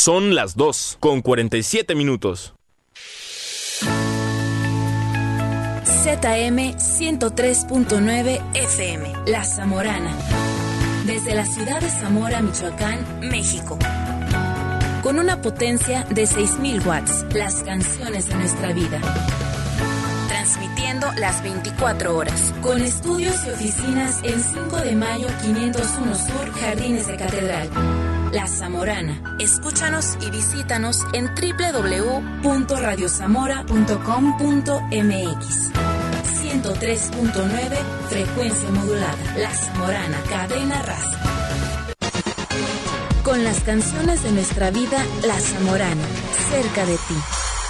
Son las 2:47. ZM 103.9 FM, La Zamorana. Desde la ciudad de Zamora, Michoacán, México. Con una potencia de 6,000 watts, las canciones de nuestra vida. Transmitiendo las 24 horas. Con estudios y oficinas en 5 de mayo 501 Sur, Jardines de Catedral. La Zamorana. Escúchanos y visítanos en www.radiozamora.com.mx. 103.9, frecuencia modulada. La Zamorana, cadena raza. Con las canciones de nuestra vida, La Zamorana, cerca de ti.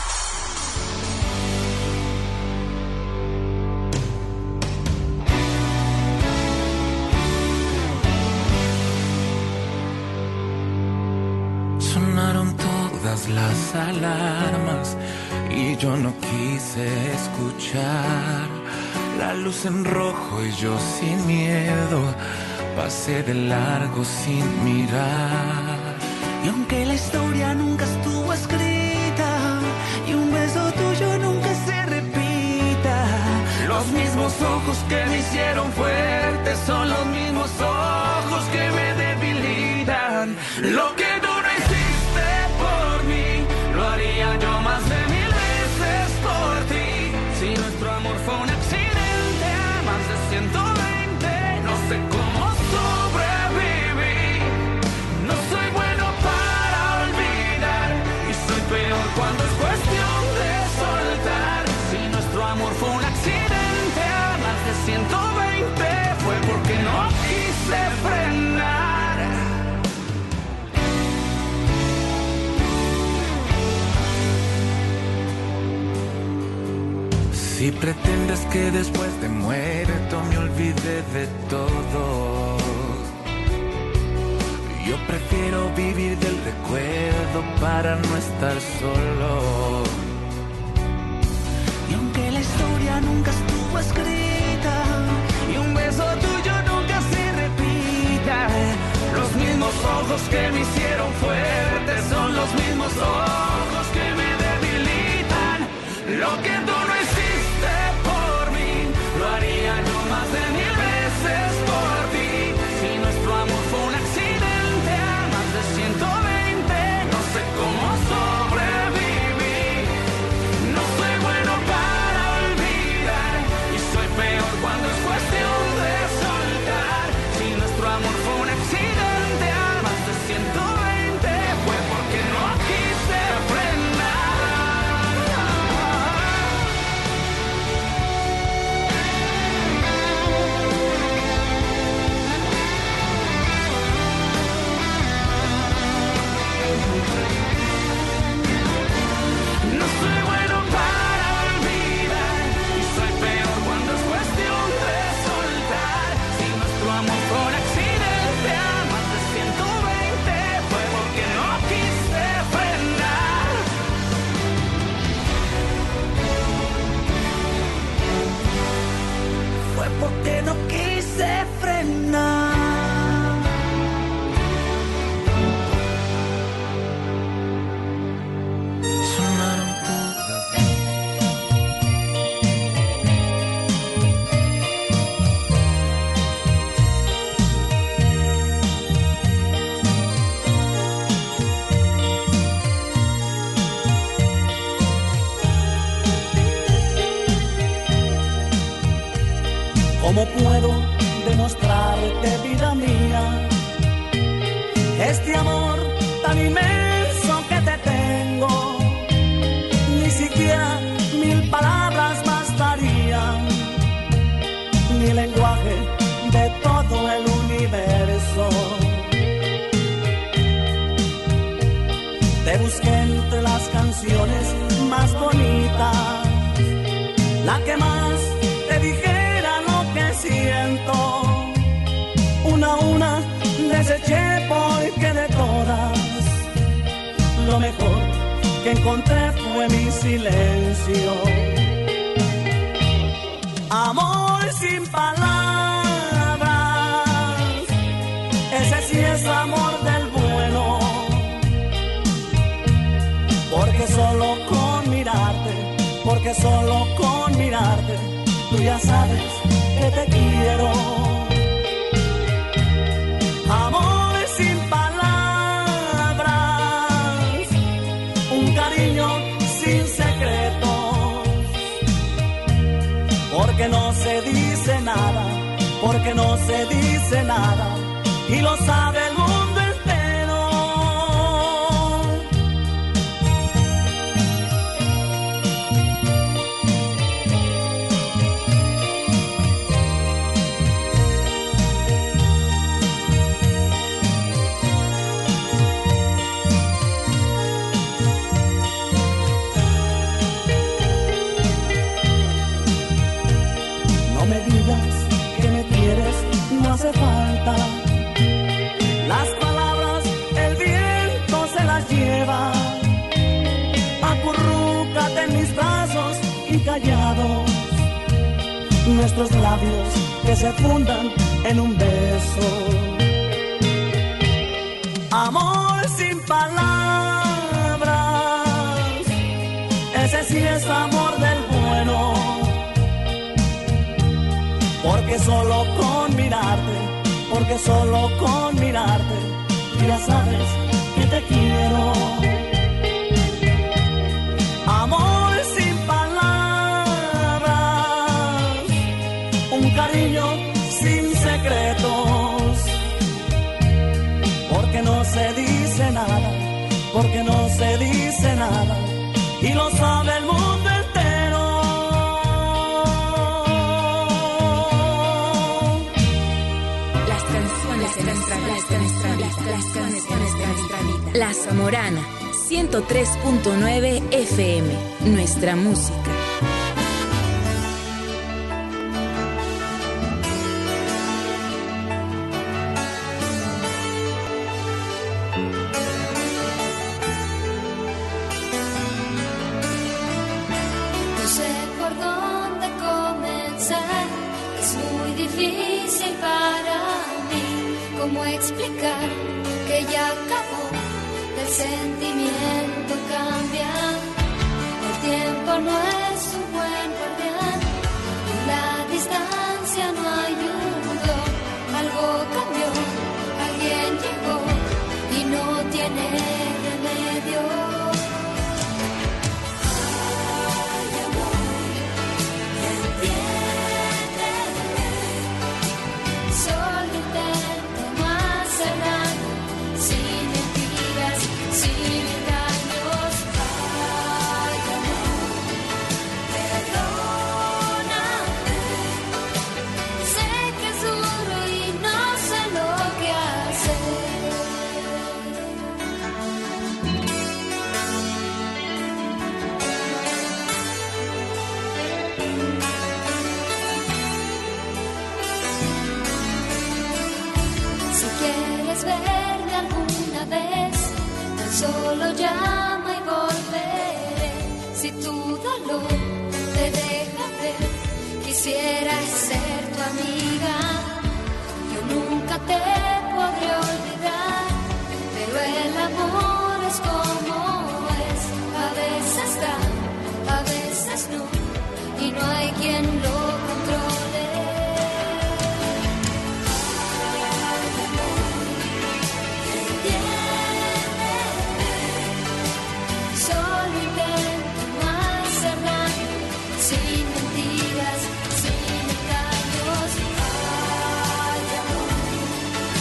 Sonaron todas las alarmas y yo no quise escuchar. La luz en rojo y yo sin miedo pasé de largo sin mirar. Y aunque la historia nunca estuvo escrita y un beso tuyo nunca se repita, los mismos ojos que me hicieron fuerte son los mismos ojos que me debilitan. Lo que tú no hiciste por mí, lo haría yo más de 1000 veces por ti. Si nuestro amor fue un accidente a más de 120, no sé cómo sobreviví. No soy bueno para olvidar y soy peor cuando es cuestión de soltar. Si nuestro amor fue un accidente a más de 120, fue porque no quise frenar. Si pretendes que después de muerto me olvide de todo, yo prefiero vivir del recuerdo para no estar solo. Y aunque la historia nunca estuvo escrita y un beso tuyo nunca se repita, los mismos ojos que me hicieron fuerte son los mismos ojos que me debilitan. Lo que tú no hiciste por mí, lo haría yo más de 1000 veces por ti. Si nuestro amor fue un accidente a más de 120, no sé cómo sobreviví. No soy bueno para olvidar y soy peor cuando es cuestión de soltar. Si nuestro amor fue un accidente a más de 120, fue porque no quise frenar. No soy bueno para olvidar y soy peor cuando es cuestión de soltar. Si nuestro amor fue un accidente a más de 120, fue porque no quise frenar. fue porque no quise frenar. Sonaron todas. ¿Cómo puedo demostrarte, vida mía, este amor tan inmenso que te tengo? Ni siquiera 1000 palabras bastarían, ni lenguaje de todo el universo. Te busqué entre las canciones más bonitas, la que más te dijera lo que siento. Una a una deseché porque de todas lo mejor que encontré fue mi silencio. Amor sin palabras, ese sí es amor del bueno. solo con mirarte, porque solo con mirarte, tú ya sabes que te quiero. Amor sin palabras, un cariño sin secretos, porque no se dice nada, porque no se dice nada, y lo sabe el mundo entero. No me digas que me quieres, no hace falta. Las palabras el viento se las lleva. Acurrúcate en mis brazos y callados, nuestros labios que se fundan en un beso. Amor sin palabras, ese sí es amor del bueno, porque solo con mirarte, porque solo con mirarte, ya sabes que te quiero. Amor sin palabras, un cariño sin secretos, porque no se dice nada, porque no se dice nada, y lo sabe el mundo entero. Las canciones de nuestra vida. La Zamorana, 103.9 FM, nuestra música. No sé por dónde comenzar, es muy difícil para mí. ¿Cómo explicar que ya acabó? El sentimiento cambia, el tiempo no es un buen guardián, y la distancia no ayudó. Algo cambió, alguien llegó y no tiene remedio. Ay, amor, entiéndeme, solo intento más cerrar, sin mentiras, sin engaños. Ay, amor, perdóname, sé que es duro y no sé lo que hacer. Si quieres verme alguna vez, tan solo llama y volveré. Si tu dolor te deja ver, quisiera ser tu amiga. Yo nunca te podré olvidar, pero el amor es como es. A veces da, a veces no, y no hay quien lo controle. Solo intento más cerrar, sin mentiras, sin engaños. Ay, amor,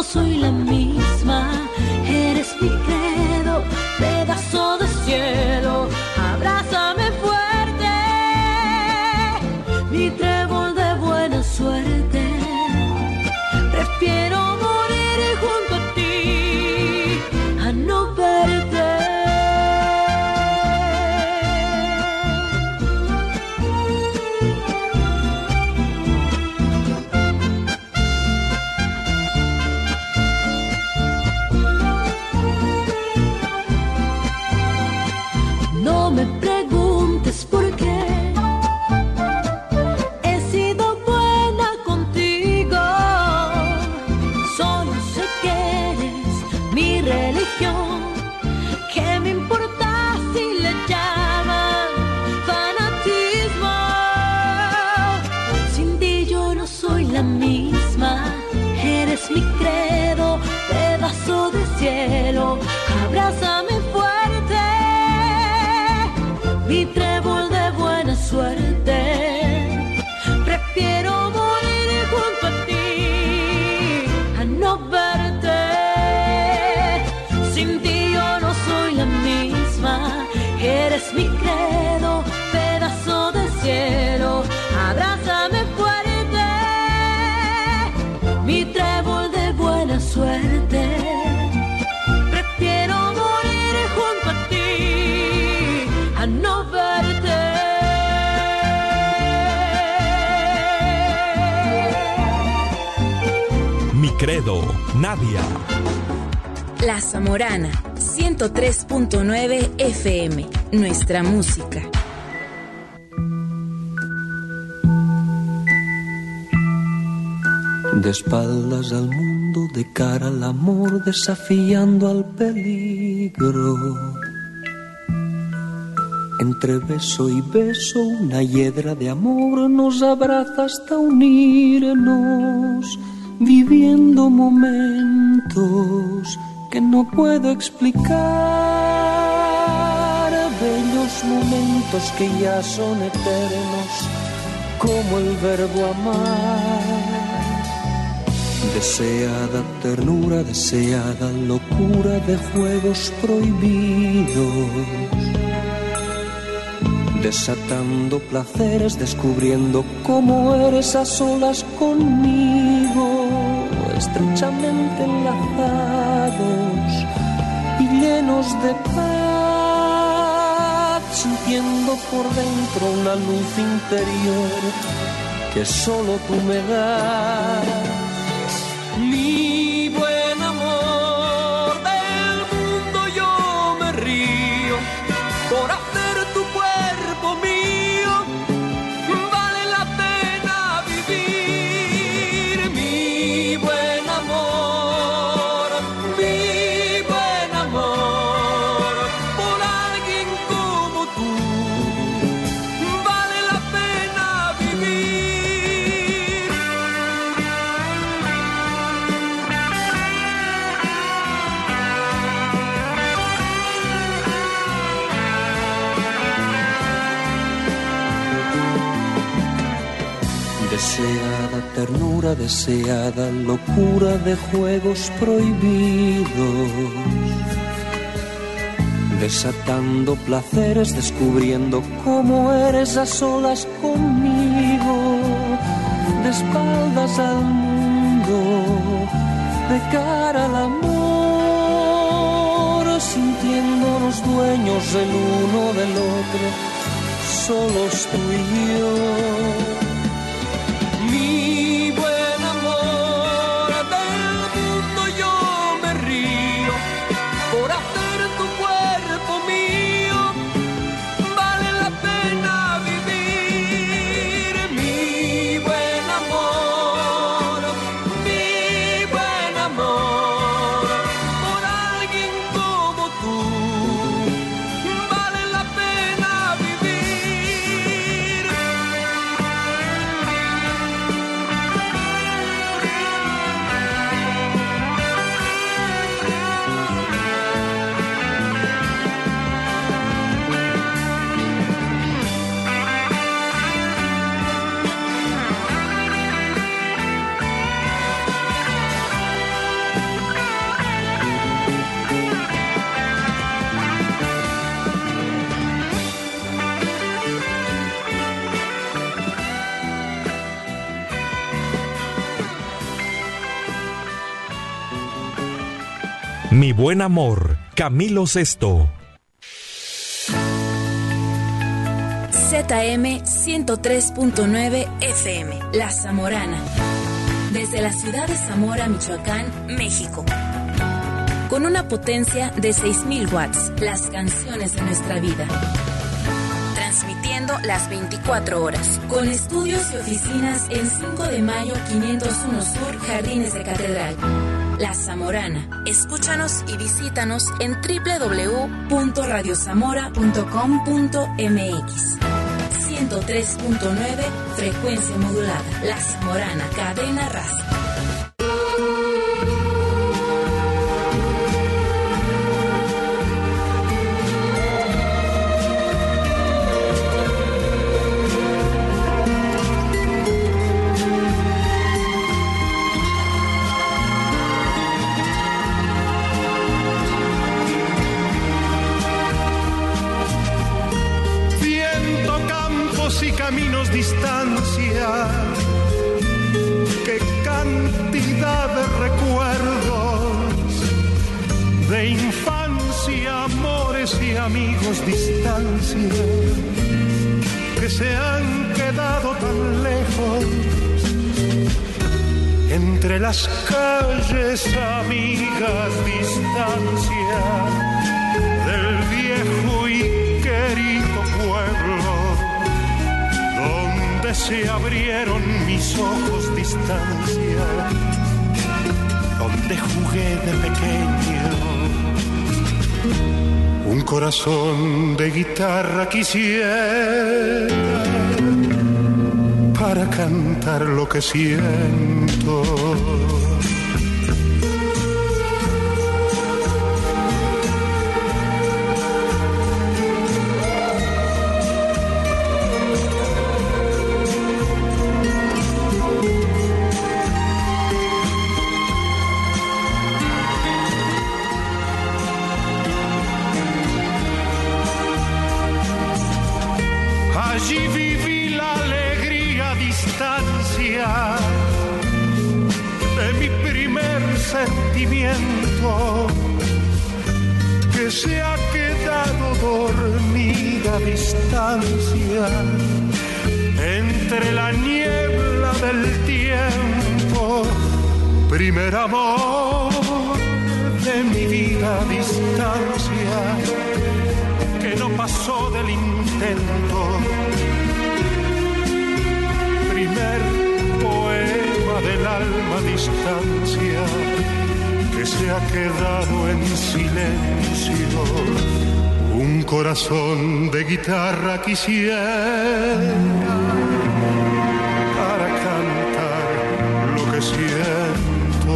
no soy la misma. Eres mi credo, pedazo de cielo. Abrázame fuerte, mi trébol de buena suerte. Prefiero morir junto a ti a no verte. No me preguntes por qué. He sido buena contigo. Solo sé que eres mi religión. ¿Qué me importa si le llaman fanatismo? Sin ti yo no soy la misma. Eres mi credo, pedazo de cielo. Abrázame fuerte, mi trébol de buena suerte. Prefiero morir junto a ti a no verte. Sin ti yo no soy la misma. Eres mi credo, pedazo de cielo. Abrázame fuerte, mi trébol de buena suerte. Prefiero morir junto a ti a no verte. Mi credo, Nadia. La Zamorana, 103.9 FM, nuestra música. De espaldas al mundo, de cara al amor, desafiando al peligro. Entre beso y beso, una hiedra de amor nos abraza hasta unirnos, viviendo momentos que no puedo explicar, bellos momentos que ya son eternos, como el verbo amar. Deseada ternura, deseada locura de juegos prohibidos, desatando placeres, descubriendo cómo eres a solas conmigo, estrechamente enlazados y llenos de paz, sintiendo por dentro una luz interior que solo tú me das. Mi buen amor, del mundo yo me río por hacer tu cuerpo mío, vale la pena vivir. Mi buen amor, por alguien como tú, vale la pena vivir. Deseada ternura, deseada locura de juegos prohibidos, desatando placeres, descubriendo cómo eres a solas conmigo, de espaldas al mundo, de cara al amor, sintiéndonos dueños el uno del otro, solos tú y yo. Mi buen amor, del mundo yo me río por hacer tu cuerpo mío, vale la pena vivir. Mi buen amor, por alguien como tú, vale la pena vivir. Mi buen amor, Camilo Sesto. ZM 103.9 FM, La Zamorana. Desde la ciudad de Zamora, Michoacán, México. Con una potencia de 6,000 watts, las canciones de nuestra vida. Transmitiendo las 24 horas. Con estudios y oficinas en 5 de mayo 501 Sur, Jardines de Catedral. La Zamorana. Escúchanos y visítanos en www.radiozamora.com.mx. 103.9, frecuencia modulada. La Zamorana, cadena raza. Caminos, distancia, qué cantidad de recuerdos de infancia, amores y amigos, distancia, que se han quedado tan lejos. Entre las calles, amigas, distancia del viejo y querido pueblo donde se abrieron mis ojos, distancia, donde jugué de pequeño. Un corazón de guitarra quisiera para cantar lo que siento. Allí viví la alegría a distancia de mi primer sentimiento, que se ha quedado dormida a distancia entre la niebla del tiempo. Primer amor de mi vida a distancia, que no pasó del intento. Primer poema del alma a distancia, que se ha quedado en silencio. Un corazón de guitarra quisiera para cantar lo que siento.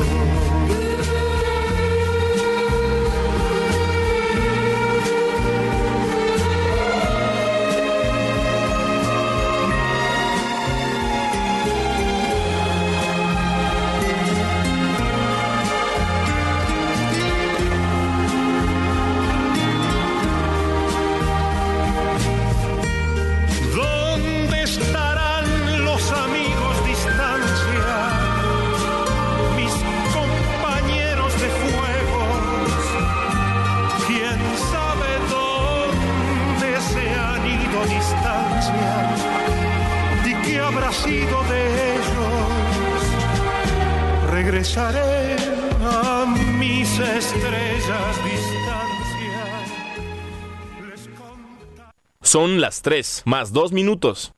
Sido de ellos, regresaré a mis estrellas, distancia. Son las 3 más 2 minutos.